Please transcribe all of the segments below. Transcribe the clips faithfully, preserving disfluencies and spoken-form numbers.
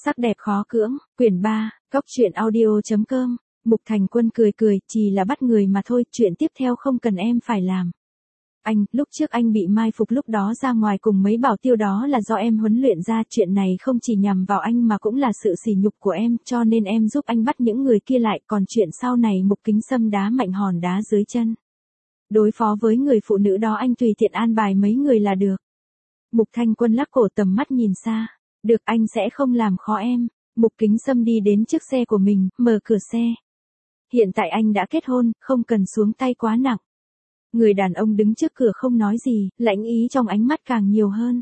Sắc đẹp khó cưỡng, quyển ba, cóc truyện audio chấm com. Mục Thành Quân cười cười, chỉ là bắt người mà thôi, chuyện tiếp theo không cần em phải làm. Anh, lúc trước anh bị mai phục lúc đó ra ngoài cùng mấy bảo tiêu đó là do em huấn luyện ra, chuyện này không chỉ nhằm vào anh mà cũng là sự sỉ nhục của em, cho nên em giúp anh bắt những người kia lại, còn chuyện sau này Mục Kính Sâm đá mạnh hòn đá dưới chân. Đối phó với người phụ nữ đó anh tùy tiện an bài mấy người là được. Mục Thanh Quân lắc cổ tầm mắt nhìn xa. Được, anh sẽ không làm khó em. Mục Kính Sâm đi đến chiếc xe của mình, mở cửa xe. Hiện tại anh đã kết hôn, không cần xuống tay quá nặng. Người đàn ông đứng trước cửa không nói gì, lãnh ý trong ánh mắt càng nhiều hơn.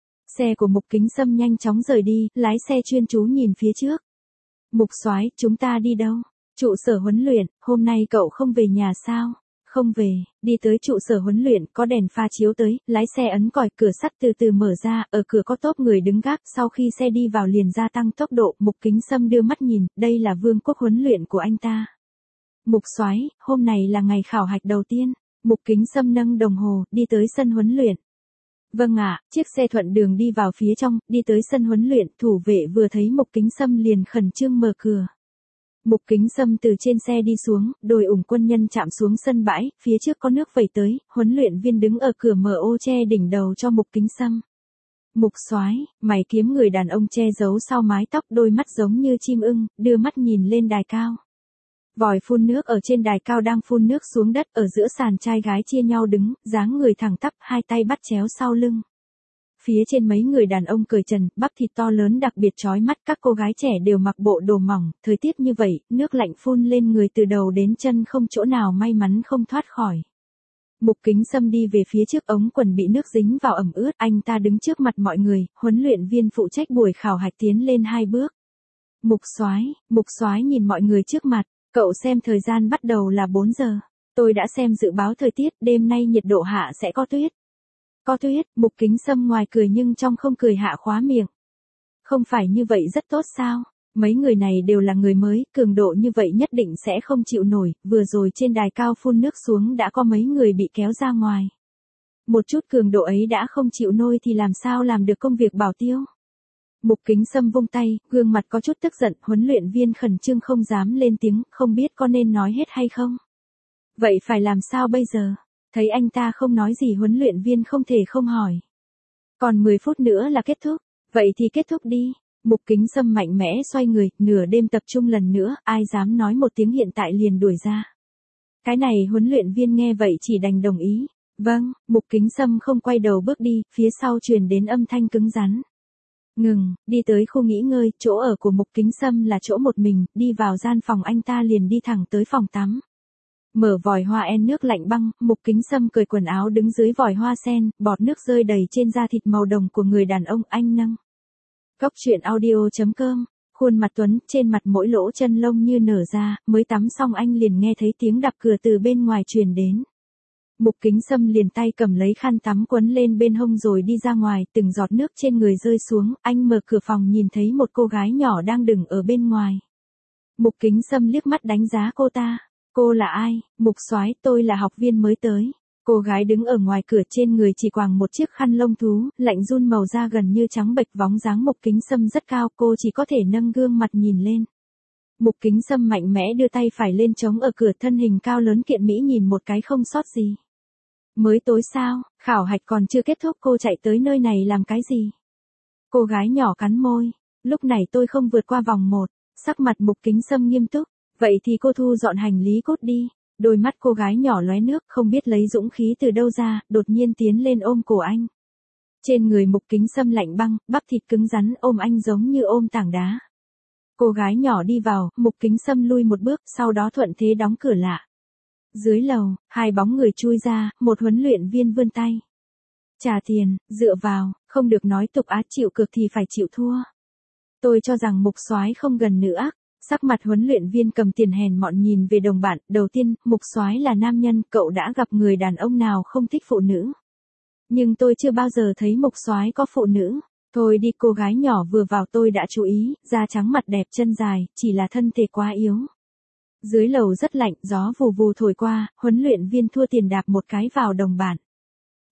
Xe của Mục Kính Sâm nhanh chóng rời đi, lái xe chuyên chú nhìn phía trước. Mục soái, chúng ta đi đâu? Trụ sở huấn luyện, hôm nay cậu không về nhà sao? Không về, đi tới trụ sở huấn luyện, có đèn pha chiếu tới, lái xe ấn còi, cửa sắt từ từ mở ra, ở cửa có tốp người đứng gác, sau khi xe đi vào liền gia tăng tốc độ, Mục Kính Sâm đưa mắt nhìn, đây là vương quốc huấn luyện của anh ta. Mục soái, hôm này là ngày khảo hạch đầu tiên. Mục Kính Sâm nâng đồng hồ, đi tới sân huấn luyện. Vâng ạ, chiếc xe thuận đường đi vào phía trong, đi tới sân huấn luyện, thủ vệ vừa thấy Mục Kính Sâm liền khẩn trương mở cửa. Mục Kính Sâm từ trên xe đi xuống, đội ủng quân nhân chạm xuống sân bãi, phía trước có nước vẩy tới, huấn luyện viên đứng ở cửa mở ô che đỉnh đầu cho Mục Kính Sâm. Mục soái, mày kiếm, người đàn ông che giấu sau mái tóc, đôi mắt giống như chim ưng, đưa mắt nhìn lên đài cao. Vòi phun nước ở trên đài cao đang phun nước xuống đất, ở giữa sàn trai gái chia nhau đứng, dáng người thẳng tắp, hai tay bắt chéo sau lưng. Phía trên mấy người đàn ông cởi trần, bắp thịt to lớn đặc biệt chói mắt, các cô gái trẻ đều mặc bộ đồ mỏng, thời tiết như vậy, nước lạnh phun lên người từ đầu đến chân không chỗ nào may mắn không thoát khỏi. Mục Kính Sâm đi về phía trước, ống quần bị nước dính vào ẩm ướt, anh ta đứng trước mặt mọi người, huấn luyện viên phụ trách buổi khảo hạch tiến lên hai bước. Mục soái, Mục soái nhìn mọi người trước mặt, cậu xem thời gian bắt đầu là bốn giờ. Tôi đã xem dự báo thời tiết, đêm nay nhiệt độ hạ sẽ có tuyết. Có tuyết, Mục Kính Sâm ngoài cười nhưng trong không cười hạ khóa miệng. Không phải như vậy rất tốt sao? Mấy người này đều là người mới, cường độ như vậy nhất định sẽ không chịu nổi, vừa rồi trên đài cao phun nước xuống đã có mấy người bị kéo ra ngoài. Một chút cường độ ấy đã không chịu nổi thì làm sao làm được công việc bảo tiêu? Mục Kính Sâm vung tay, gương mặt có chút tức giận, huấn luyện viên khẩn trương không dám lên tiếng, không biết có nên nói hết hay không? Vậy phải làm sao bây giờ? Thấy anh ta không nói gì, huấn luyện viên không thể không hỏi. Còn mười phút nữa là kết thúc, vậy thì kết thúc đi. Mục Kính Sâm mạnh mẽ xoay người, nửa đêm tập trung lần nữa, ai dám nói một tiếng hiện tại liền đuổi ra. Cái này huấn luyện viên nghe vậy chỉ đành đồng ý. Vâng, Mục Kính Sâm không quay đầu bước đi, phía sau truyền đến âm thanh cứng rắn. Ngừng, đi tới khu nghỉ ngơi, chỗ ở của Mục Kính Sâm là chỗ một mình, đi vào gian phòng anh ta liền đi thẳng tới phòng tắm. Mở vòi hoa en nước lạnh băng, Mục Kính Sâm cởi quần áo đứng dưới vòi hoa sen, bọt nước rơi đầy trên da thịt màu đồng của người đàn ông, anh nâng. Cóc truyện audio chấm com, khuôn mặt Tuấn, trên mặt mỗi lỗ chân lông như nở ra, mới tắm xong anh liền nghe thấy tiếng đập cửa từ bên ngoài truyền đến. Mục Kính Sâm liền tay cầm lấy khăn tắm quấn lên bên hông rồi đi ra ngoài, từng giọt nước trên người rơi xuống, anh mở cửa phòng nhìn thấy một cô gái nhỏ đang đứng ở bên ngoài. Mục Kính Sâm liếc mắt đánh giá cô ta. Cô là ai? Mục soái, tôi là học viên mới tới. Cô gái đứng ở ngoài cửa, trên người chỉ quàng một chiếc khăn lông thú, lạnh run, màu da gần như trắng bệch, bóng dáng Mục Kính Sâm rất cao, cô chỉ có thể nâng gương mặt nhìn lên. Mục Kính Sâm mạnh mẽ đưa tay phải lên chống ở cửa, thân hình cao lớn kiện mỹ nhìn một cái không sót gì. Mới tối sao, khảo hạch còn chưa kết thúc, cô chạy tới nơi này làm cái gì? Cô gái nhỏ cắn môi, lúc này tôi không vượt qua vòng một, sắc mặt Mục Kính Sâm nghiêm túc, vậy thì cô thu dọn hành lý cốt đi. Đôi mắt cô gái nhỏ lóe nước, không biết lấy dũng khí từ đâu ra, đột nhiên tiến lên ôm cổ anh. Trên người Mục Kính Sâm lạnh băng, bắp thịt cứng rắn, ôm anh giống như ôm tảng đá. Cô gái nhỏ đi vào, Mục Kính Sâm lui một bước, sau đó thuận thế đóng cửa lại. Dưới lầu, hai bóng người chui ra, một huấn luyện viên vươn tay. Trả tiền, dựa vào, không được nói tục á, chịu cược thì phải chịu thua. Tôi cho rằng Mục soái không gần nữa. Sắc mặt huấn luyện viên cầm tiền hèn mọn nhìn về đồng bạn, đầu tiên, Mục soái là nam nhân, cậu đã gặp người đàn ông nào không thích phụ nữ. Nhưng tôi chưa bao giờ thấy Mục soái có phụ nữ. Thôi đi, cô gái nhỏ vừa vào tôi đã chú ý, da trắng mặt đẹp chân dài, chỉ là thân thể quá yếu. Dưới lầu rất lạnh, gió vù vù thổi qua, huấn luyện viên thua tiền đạp một cái vào đồng bạn.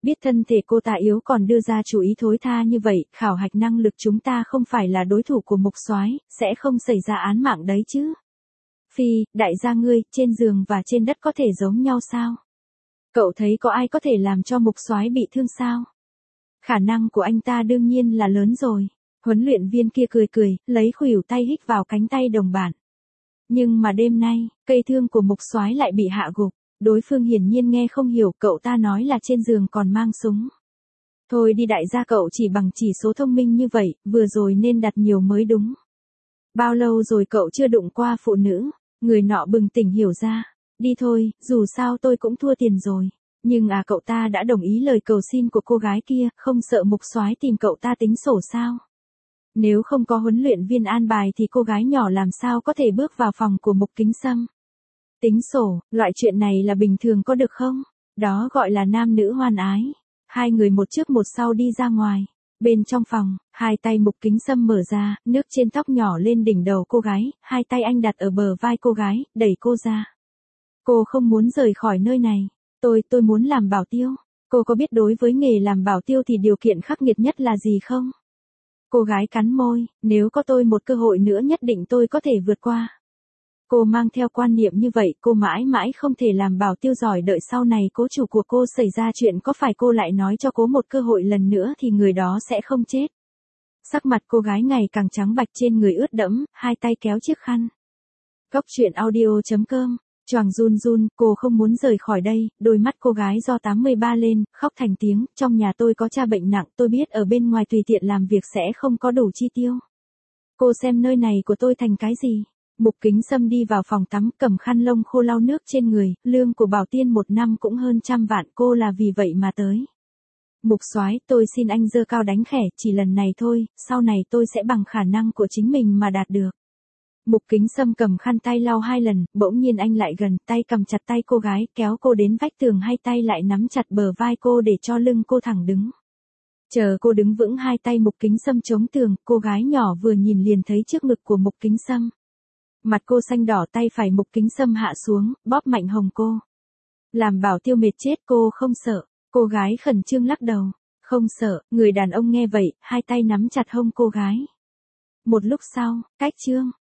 Biết thân thể cô ta yếu còn đưa ra chủ ý thối tha như vậy, khảo hạch năng lực chúng ta không phải là đối thủ của Mục Soái, sẽ không xảy ra án mạng đấy chứ. Phi, đại gia ngươi, trên giường và trên đất có thể giống nhau sao? Cậu thấy có ai có thể làm cho Mục Soái bị thương sao? Khả năng của anh ta đương nhiên là lớn rồi. Huấn luyện viên kia cười cười, lấy khuỷu tay hít vào cánh tay đồng bạn. Nhưng mà đêm nay, cây thương của Mục Soái lại bị hạ gục. Đối phương hiển nhiên nghe không hiểu, cậu ta nói là trên giường còn mang súng. Thôi đi đại gia, cậu chỉ bằng chỉ số thông minh như vậy, vừa rồi nên đặt nhiều mới đúng. Bao lâu rồi cậu chưa đụng qua phụ nữ? Người nọ bừng tỉnh hiểu ra. Đi thôi, dù sao tôi cũng thua tiền rồi. Nhưng à, cậu ta đã đồng ý lời cầu xin của cô gái kia, không sợ Mục Soái tìm cậu ta tính sổ sao? Nếu không có huấn luyện viên an bài thì cô gái nhỏ làm sao có thể bước vào phòng của Mục Kính Sâm? Tính sổ, loại chuyện này là bình thường có được không? Đó gọi là nam nữ hoan ái. Hai người một trước một sau đi ra ngoài. Bên trong phòng, hai tay Mục Kính Sâm mở ra, nước trên tóc nhỏ lên đỉnh đầu cô gái, hai tay anh đặt ở bờ vai cô gái, đẩy cô ra. Cô không muốn rời khỏi nơi này. Tôi, tôi muốn làm bảo tiêu. Cô có biết đối với nghề làm bảo tiêu thì điều kiện khắc nghiệt nhất là gì không? Cô gái cắn môi, nếu có tôi một cơ hội nữa nhất định tôi có thể vượt qua. Cô mang theo quan niệm như vậy, cô mãi mãi không thể làm bảo tiêu giỏi, đợi sau này cố chủ của cô xảy ra chuyện có phải cô lại nói cho cô một cơ hội lần nữa thì người đó sẽ không chết. Sắc mặt cô gái ngày càng trắng bạch, trên người ướt đẫm, hai tay kéo chiếc khăn. Góc truyện audio chấm com, choàng run run, cô không muốn rời khỏi đây, đôi mắt cô gái do tám mươi ba lên, khóc thành tiếng, trong nhà tôi có cha bệnh nặng, tôi biết ở bên ngoài tùy tiện làm việc sẽ không có đủ chi tiêu. Cô xem nơi này của tôi thành cái gì? Mục Kính Sâm đi vào phòng tắm, cầm khăn lông khô lau nước trên người, lương của bảo tiên một năm cũng hơn trăm vạn, cô là vì vậy mà tới. Mục Soái, tôi xin anh giơ cao đánh khẽ, chỉ lần này thôi, sau này tôi sẽ bằng khả năng của chính mình mà đạt được. Mục Kính Sâm cầm khăn tay lau hai lần, bỗng nhiên anh lại gần, tay cầm chặt tay cô gái, kéo cô đến vách tường, hai tay lại nắm chặt bờ vai cô để cho lưng cô thẳng đứng. Chờ cô đứng vững, hai tay Mục Kính Sâm chống tường, cô gái nhỏ vừa nhìn liền thấy trước ngực của Mục Kính Sâm. Mặt cô xanh đỏ, tay phải Mục Kính Sâm hạ xuống, bóp mạnh hồng cô. Làm bảo tiêu mệt chết, cô không sợ. Cô gái khẩn trương lắc đầu. Không sợ. Người đàn ông nghe vậy, hai tay nắm chặt hông cô gái. Một lúc sau, cách chương.